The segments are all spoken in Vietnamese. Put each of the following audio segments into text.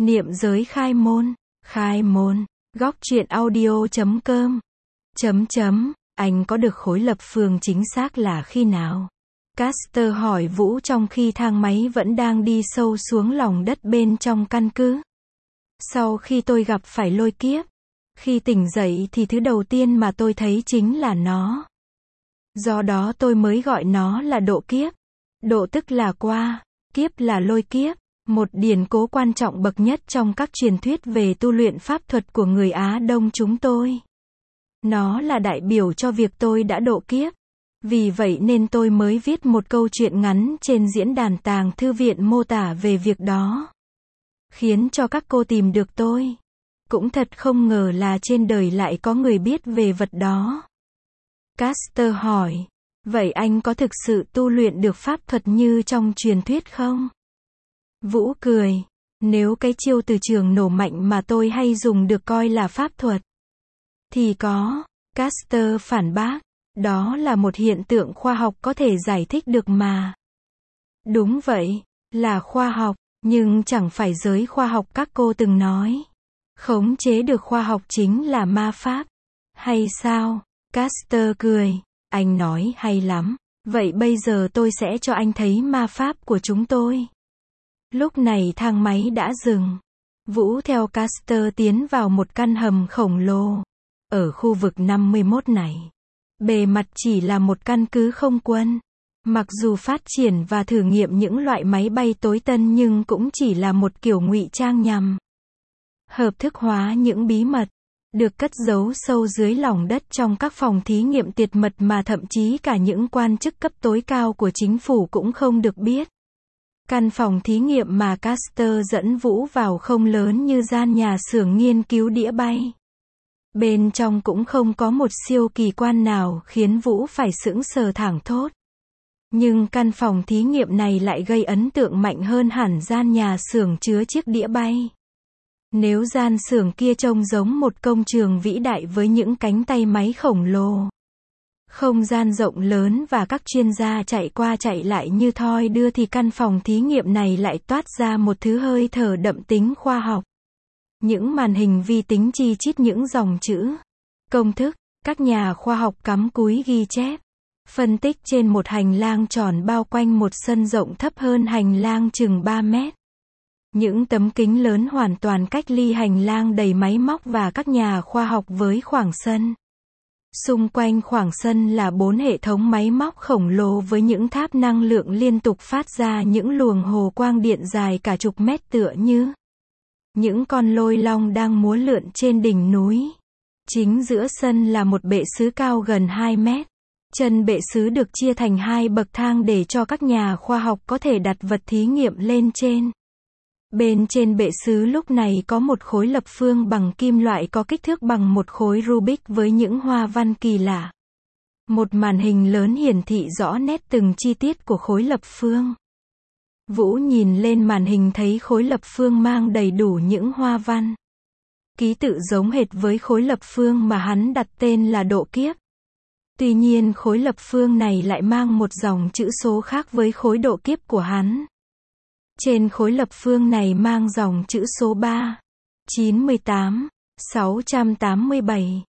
Niệm giới khai môn, góc truyện audio.com. Anh có được khối lập phương chính xác là khi nào? Caster hỏi Vũ trong khi thang máy vẫn đang đi sâu xuống lòng đất bên trong căn cứ. Sau khi tôi gặp phải lôi kiếp, khi tỉnh dậy thì thứ đầu tiên mà tôi thấy chính là nó. Do đó tôi mới gọi nó là độ kiếp. Độ tức là qua, kiếp là lôi kiếp, một điển cố quan trọng bậc nhất trong các truyền thuyết về tu luyện pháp thuật của người Á Đông chúng tôi. Nó là đại biểu cho việc tôi đã độ kiếp. Vì vậy nên tôi mới viết một câu chuyện ngắn trên diễn đàn Tàng Thư Viện mô tả về việc đó, khiến cho các cô tìm được tôi. Cũng thật không ngờ là trên đời lại có người biết về vật đó. Caster hỏi, vậy anh có thực sự tu luyện được pháp thuật như trong truyền thuyết không? Vũ cười, nếu cái chiêu từ trường nổ mạnh mà tôi hay dùng được coi là pháp thuật, thì có. Caster phản bác, đó là một hiện tượng khoa học có thể giải thích được mà. Đúng vậy, là khoa học, nhưng chẳng phải giới khoa học các cô từng nói. Khống chế được khoa học chính là ma pháp. Hay sao? Caster cười, anh nói hay lắm. Vậy bây giờ tôi sẽ cho anh thấy ma pháp của chúng tôi. Lúc này thang máy đã dừng. Vũ theo Caster tiến vào một căn hầm khổng lồ. Ở khu vực 51 này, bề mặt chỉ là một căn cứ không quân. Mặc dù phát triển và thử nghiệm những loại máy bay tối tân nhưng cũng chỉ là một kiểu ngụy trang nhằm hợp thức hóa những bí mật được cất giấu sâu dưới lòng đất trong các phòng thí nghiệm tuyệt mật mà thậm chí cả những quan chức cấp tối cao của chính phủ cũng không được biết. Căn phòng thí nghiệm mà Caster dẫn Vũ vào không lớn như gian nhà xưởng nghiên cứu đĩa bay. Bên trong cũng không có một siêu kỳ quan nào khiến Vũ phải sững sờ thảng thốt. Nhưng căn phòng thí nghiệm này lại gây ấn tượng mạnh hơn hẳn gian nhà xưởng chứa chiếc đĩa bay. Nếu gian xưởng kia trông giống một công trường vĩ đại với những cánh tay máy khổng lồ, không gian rộng lớn và các chuyên gia chạy qua chạy lại như thoi đưa thì căn phòng thí nghiệm này lại toát ra một thứ hơi thở đậm tính khoa học. Những màn hình vi tính chi chít những dòng chữ, công thức, các nhà khoa học cắm cúi ghi chép, phân tích trên một hành lang tròn bao quanh một sân rộng thấp hơn hành lang chừng 3 mét. Những tấm kính lớn hoàn toàn cách ly hành lang đầy máy móc và các nhà khoa học với khoảng sân. Xung quanh khoảng sân là 4 hệ thống máy móc khổng lồ với những tháp năng lượng liên tục phát ra những luồng hồ quang điện dài cả chục mét tựa như những con lôi long đang múa lượn trên đỉnh núi. Chính giữa sân là một bệ sứ cao gần 2 mét. Chân bệ sứ được chia thành 2 bậc thang để cho các nhà khoa học có thể đặt vật thí nghiệm lên trên. Bên trên bệ sứ lúc này có một khối lập phương bằng kim loại có kích thước bằng một khối Rubik với những hoa văn kỳ lạ. Một màn hình lớn hiển thị rõ nét từng chi tiết của khối lập phương. Vũ nhìn lên màn hình thấy khối lập phương mang đầy đủ những hoa văn, ký tự giống hệt với khối lập phương mà hắn đặt tên là độ kiếp. Tuy nhiên khối lập phương này lại mang một dòng chữ số khác với khối độ kiếp của hắn. Trên khối lập phương này mang dòng chữ số 3, 98, 687,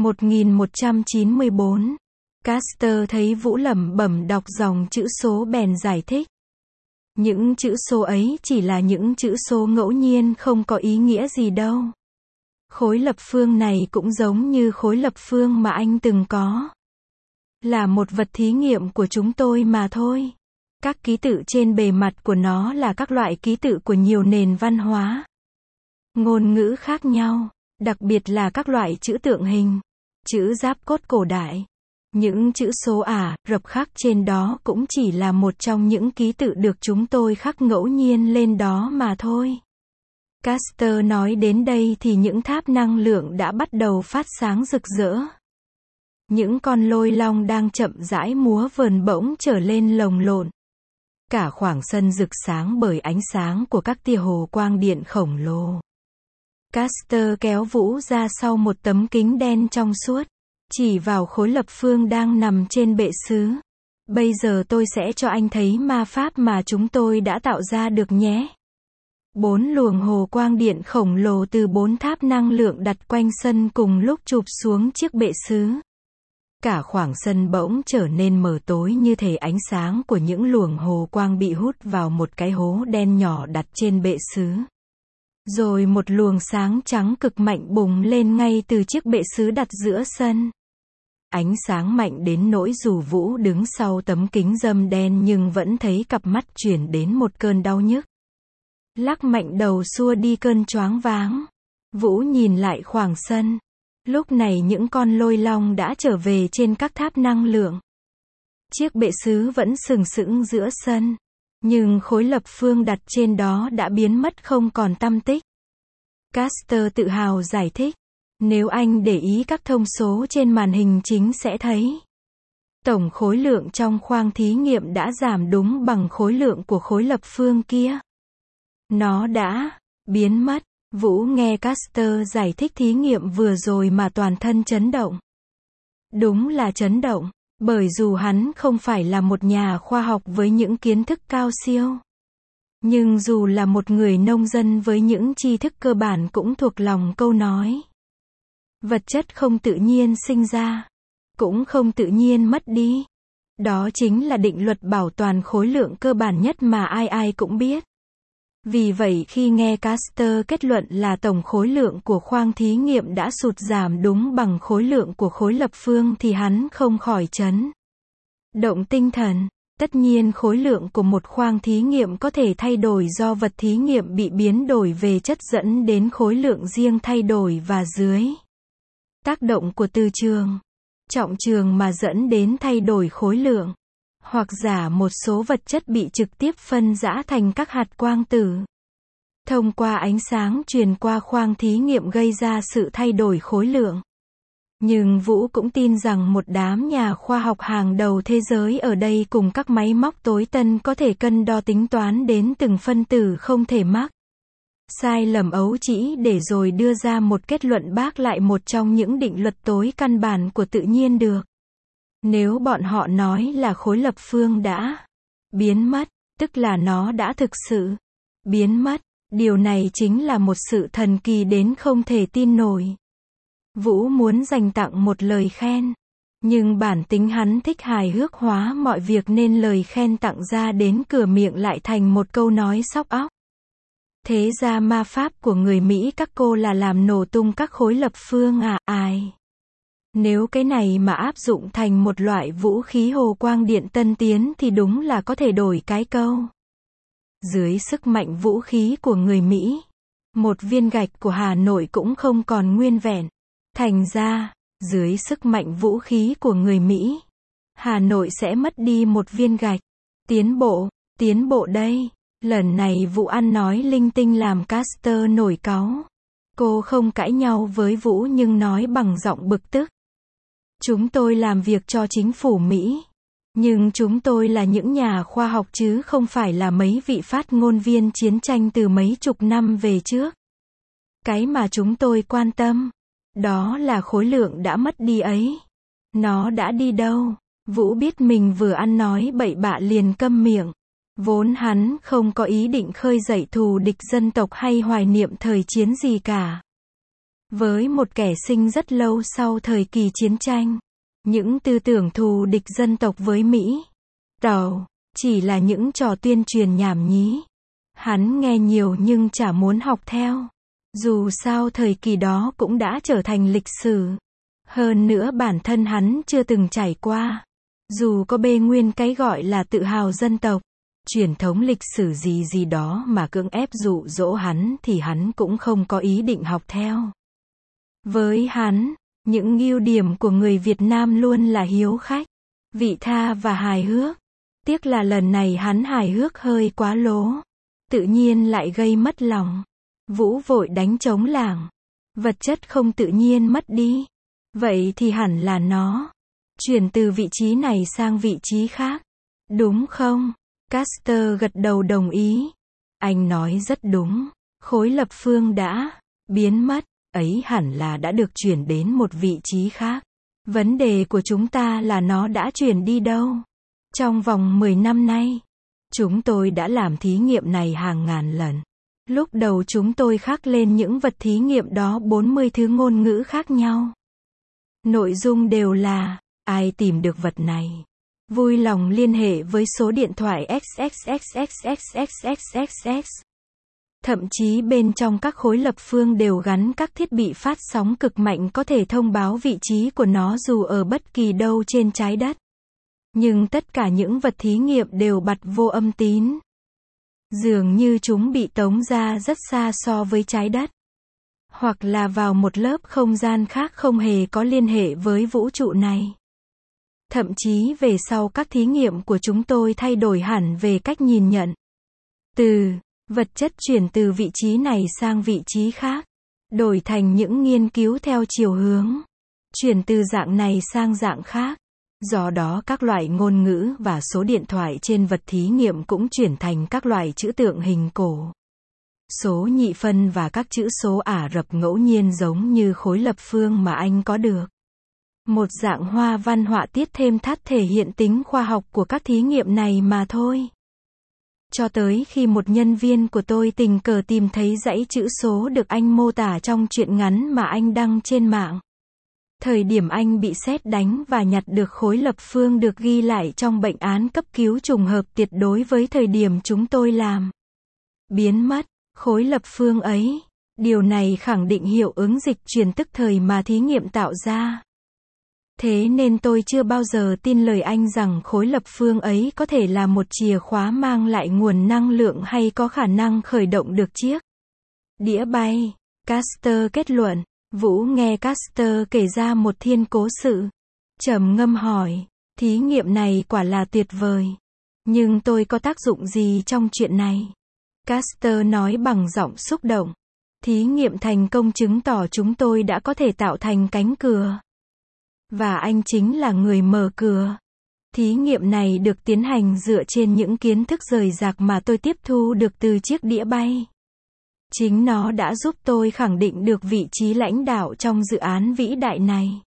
1194. Caster thấy Vũ lẩm bẩm đọc dòng chữ số bèn giải thích. Những chữ số ấy chỉ là những chữ số ngẫu nhiên không có ý nghĩa gì đâu. Khối lập phương này cũng giống như khối lập phương mà anh từng có. Là một vật thí nghiệm của chúng tôi mà thôi. Các ký tự trên bề mặt của nó là các loại ký tự của nhiều nền văn hóa, ngôn ngữ khác nhau, đặc biệt là các loại chữ tượng hình, chữ giáp cốt cổ đại. Những chữ số Ả Rập khắc trên đó cũng chỉ là một trong những ký tự được chúng tôi khắc ngẫu nhiên lên đó mà thôi. Caster nói đến đây thì những tháp năng lượng đã bắt đầu phát sáng rực rỡ. Những con lôi long đang chậm rãi múa vờn bỗng trở lên lồng lộn. Cả khoảng sân rực sáng bởi ánh sáng của các tia hồ quang điện khổng lồ. Caster kéo Vũ ra sau một tấm kính đen trong suốt, chỉ vào khối lập phương đang nằm trên bệ sứ. Bây giờ tôi sẽ cho anh thấy ma pháp mà chúng tôi đã tạo ra được nhé. 4 luồng hồ quang điện khổng lồ từ 4 tháp năng lượng đặt quanh sân cùng lúc chụp xuống chiếc bệ sứ. Cả khoảng sân bỗng trở nên mờ tối như thể ánh sáng của những luồng hồ quang bị hút vào một cái hố đen nhỏ đặt trên bệ sứ. Rồi một luồng sáng trắng cực mạnh bùng lên ngay từ chiếc bệ sứ đặt giữa sân. Ánh sáng mạnh đến nỗi dù Vũ đứng sau tấm kính râm đen nhưng vẫn thấy cặp mắt chuyển đến một cơn đau nhức. Lắc mạnh đầu xua đi cơn choáng váng. Vũ nhìn lại khoảng sân. Lúc này những con lôi long đã trở về trên các tháp năng lượng. Chiếc bệ sứ vẫn sừng sững giữa sân. Nhưng khối lập phương đặt trên đó đã biến mất không còn tăm tích. Caster tự hào giải thích. Nếu anh để ý các thông số trên màn hình chính sẽ thấy. Tổng khối lượng trong khoang thí nghiệm đã giảm đúng bằng khối lượng của khối lập phương kia. Nó đã biến mất. Vũ nghe Caster giải thích thí nghiệm vừa rồi mà toàn thân chấn động. Đúng là chấn động, bởi dù hắn không phải là một nhà khoa học với những kiến thức cao siêu. Nhưng dù là một người nông dân với những tri thức cơ bản cũng thuộc lòng câu nói. Vật chất không tự nhiên sinh ra, cũng không tự nhiên mất đi. Đó chính là định luật bảo toàn khối lượng cơ bản nhất mà ai ai cũng biết. Vì vậy khi nghe Caster kết luận là tổng khối lượng của khoang thí nghiệm đã sụt giảm đúng bằng khối lượng của khối lập phương thì hắn không khỏi chấn động tinh thần. Tất nhiên khối lượng của một khoang thí nghiệm có thể thay đổi do vật thí nghiệm bị biến đổi về chất dẫn đến khối lượng riêng thay đổi và dưới tác động của từ trường, trọng trường mà dẫn đến thay đổi khối lượng. Hoặc giả một số vật chất bị trực tiếp phân rã thành các hạt quang tử. Thông qua ánh sáng truyền qua khoang thí nghiệm gây ra sự thay đổi khối lượng. Nhưng Vũ cũng tin rằng một đám nhà khoa học hàng đầu thế giới ở đây cùng các máy móc tối tân có thể cân đo tính toán đến từng phân tử không thể mắc sai lầm ấu trĩ để rồi đưa ra một kết luận bác lại một trong những định luật tối căn bản của tự nhiên được. Nếu bọn họ nói là khối lập phương đã biến mất, tức là nó đã thực sự biến mất. Điều này chính là một sự thần kỳ đến không thể tin nổi. Vũ muốn dành tặng một lời khen. Nhưng bản tính hắn thích hài hước hóa mọi việc nên lời khen tặng ra đến cửa miệng lại thành một câu nói sóc óc. Thế ra ma pháp của người Mỹ các cô là làm nổ tung các khối lập phương à? Ai? Nếu cái này mà áp dụng thành một loại vũ khí hồ quang điện tân tiến thì đúng là có thể đổi cái câu. Dưới sức mạnh vũ khí của người Mỹ, một viên gạch của Hà Nội cũng không còn nguyên vẹn. Thành ra, dưới sức mạnh vũ khí của người Mỹ, Hà Nội sẽ mất đi một viên gạch. Tiến bộ đây. Lần này Vũ ăn nói linh tinh làm Caster nổi cáu. Cô không cãi nhau với Vũ nhưng nói bằng giọng bực tức. Chúng tôi làm việc cho chính phủ Mỹ. Nhưng chúng tôi là những nhà khoa học chứ không phải là mấy vị phát ngôn viên chiến tranh từ mấy chục năm về trước. Cái mà chúng tôi quan tâm, đó là khối lượng đã mất đi ấy. Nó đã đi đâu? Vũ biết mình vừa ăn nói bậy bạ liền câm miệng. Vốn hắn không có ý định khơi dậy thù địch dân tộc hay hoài niệm thời chiến gì cả. Với một kẻ sinh rất lâu sau thời kỳ chiến tranh, những tư tưởng thù địch dân tộc với Mỹ, chỉ là những trò tuyên truyền nhảm nhí. Hắn nghe nhiều nhưng chả muốn học theo. Dù sao thời kỳ đó cũng đã trở thành lịch sử. Hơn nữa bản thân hắn chưa từng trải qua. Dù có bê nguyên cái gọi là tự hào dân tộc, truyền thống lịch sử gì đó mà cưỡng ép dụ dỗ hắn thì hắn cũng không có ý định học theo. Với hắn, những ưu điểm của người Việt Nam luôn là hiếu khách, vị tha và hài hước. Tiếc là lần này hắn hài hước hơi quá lố. Tự nhiên lại gây mất lòng. Vũ vội đánh trống lảng. Vật chất không tự nhiên mất đi. Vậy thì hẳn là nó chuyển từ vị trí này sang vị trí khác. Đúng không? Caster gật đầu đồng ý. Anh nói rất đúng. Khối lập phương đã biến mất. Ấy hẳn là đã được chuyển đến một vị trí khác. Vấn đề của chúng ta là nó đã chuyển đi đâu? Trong vòng 10 năm nay, chúng tôi đã làm thí nghiệm này hàng ngàn lần. Lúc đầu chúng tôi khắc lên những vật thí nghiệm đó 40 thứ ngôn ngữ khác nhau. Nội dung đều là, ai tìm được vật này? Vui lòng liên hệ với số điện thoại XXXXXXXXXX. Thậm chí bên trong các khối lập phương đều gắn các thiết bị phát sóng cực mạnh có thể thông báo vị trí của nó dù ở bất kỳ đâu trên trái đất. Nhưng tất cả những vật thí nghiệm đều bật vô âm tín. Dường như chúng bị tống ra rất xa so với trái đất. Hoặc là vào một lớp không gian khác không hề có liên hệ với vũ trụ này. Thậm chí về sau các thí nghiệm của chúng tôi thay đổi hẳn về cách nhìn nhận. Từ vật chất chuyển từ vị trí này sang vị trí khác. Đổi thành những nghiên cứu theo chiều hướng. Chuyển từ dạng này sang dạng khác. Do đó các loại ngôn ngữ và số điện thoại trên vật thí nghiệm cũng chuyển thành các loại chữ tượng hình cổ. Số nhị phân và các chữ số Ả Rập ngẫu nhiên giống như khối lập phương mà anh có được. Một dạng hoa văn họa tiết thêm thắt thể hiện tính khoa học của các thí nghiệm này mà thôi. Cho tới khi một nhân viên của tôi tình cờ tìm thấy dãy chữ số được anh mô tả trong truyện ngắn mà anh đăng trên mạng. Thời điểm anh bị sét đánh và nhặt được khối lập phương được ghi lại trong bệnh án cấp cứu trùng hợp tuyệt đối với thời điểm chúng tôi làm. Biến mất, khối lập phương ấy. Điều này khẳng định hiệu ứng dịch chuyển tức thời mà thí nghiệm tạo ra. Thế nên tôi chưa bao giờ tin lời anh rằng khối lập phương ấy có thể là một chìa khóa mang lại nguồn năng lượng hay có khả năng khởi động được chiếc đĩa bay. Caster kết luận. Vũ nghe Caster kể ra một thiên cố sự. Trầm ngâm hỏi, thí nghiệm này quả là tuyệt vời. Nhưng tôi có tác dụng gì trong chuyện này? Caster nói bằng giọng xúc động. Thí nghiệm thành công chứng tỏ chúng tôi đã có thể tạo thành cánh cửa. Và anh chính là người mở cửa. Thí nghiệm này được tiến hành dựa trên những kiến thức rời rạc mà tôi tiếp thu được từ chiếc đĩa bay. Chính nó đã giúp tôi khẳng định được vị trí lãnh đạo trong dự án vĩ đại này.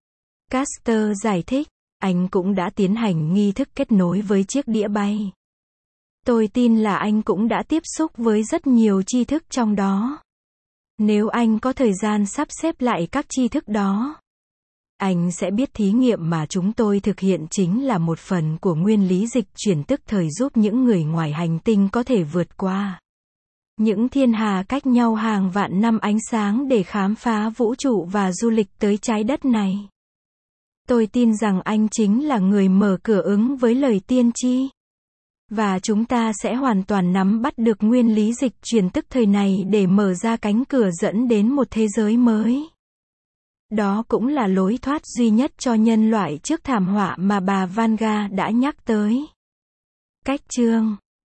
Caster giải thích, anh cũng đã tiến hành nghi thức kết nối với chiếc đĩa bay. Tôi tin là anh cũng đã tiếp xúc với rất nhiều tri thức trong đó. Nếu anh có thời gian sắp xếp lại các tri thức đó, anh sẽ biết thí nghiệm mà chúng tôi thực hiện chính là một phần của nguyên lý dịch chuyển tức thời giúp những người ngoài hành tinh có thể vượt qua những thiên hà cách nhau hàng vạn năm ánh sáng để khám phá vũ trụ và du lịch tới trái đất này. Tôi tin rằng anh chính là người mở cửa ứng với lời tiên tri. Và chúng ta sẽ hoàn toàn nắm bắt được nguyên lý dịch chuyển tức thời này để mở ra cánh cửa dẫn đến một thế giới mới. Đó cũng là lối thoát duy nhất cho nhân loại trước thảm họa mà bà Vanga đã nhắc tới. Cách chương